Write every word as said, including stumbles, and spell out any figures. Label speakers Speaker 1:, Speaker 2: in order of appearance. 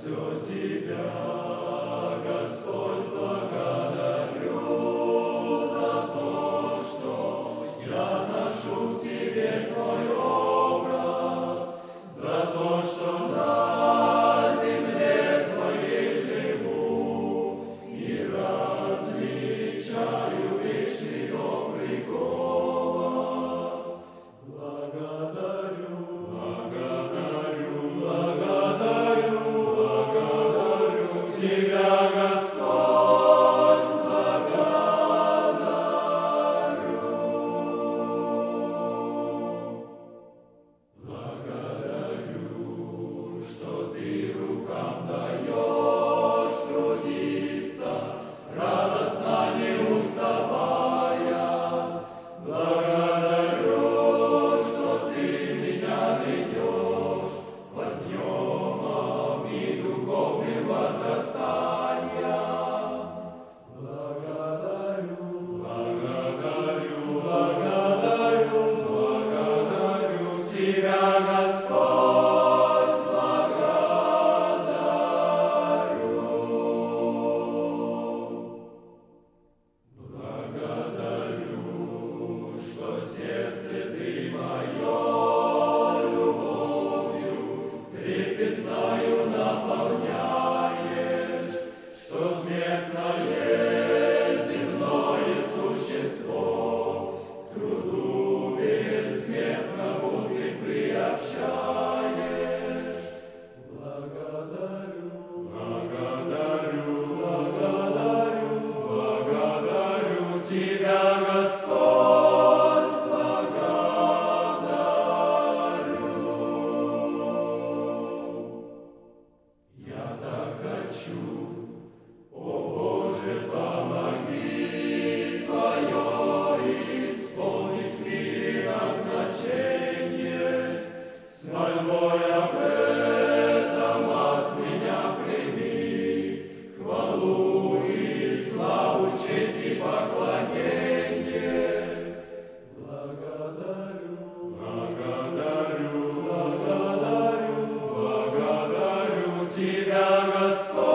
Speaker 1: все Тебя, Господь, благодарю за то, что я ношу в себе Твой образ, за то, что на земле Твоей живу и различаю вечный добрый голос. Благодарю, благодарю, благодарю, благодарю Тебя, Господь, благодарю. Благодарю, что Ты рукам даешь трудиться, радостно не уставая. Благодарю, что Ты меня ведешь подъемом и духовным возрастанием. Благодарю, благодарю, благодарю, благодарю Тебя, Господь, благодарю. Благодарю, что сердце Ты мое любовью трепетною наполняешь, что смертное земное существо к труду бессмертному Ты приобщаешь. Благодарю, благодарю, благодарю, благодарю Тебя, Господь, благодарю. Я так хочу, о Боже, помоги Твое исполнить в мире назначение. С мольбой об этом от меня прими хвалу и славу, честь и поклонение. Благодарю, благодарю, благодарю, благодарю Тебя, Господь.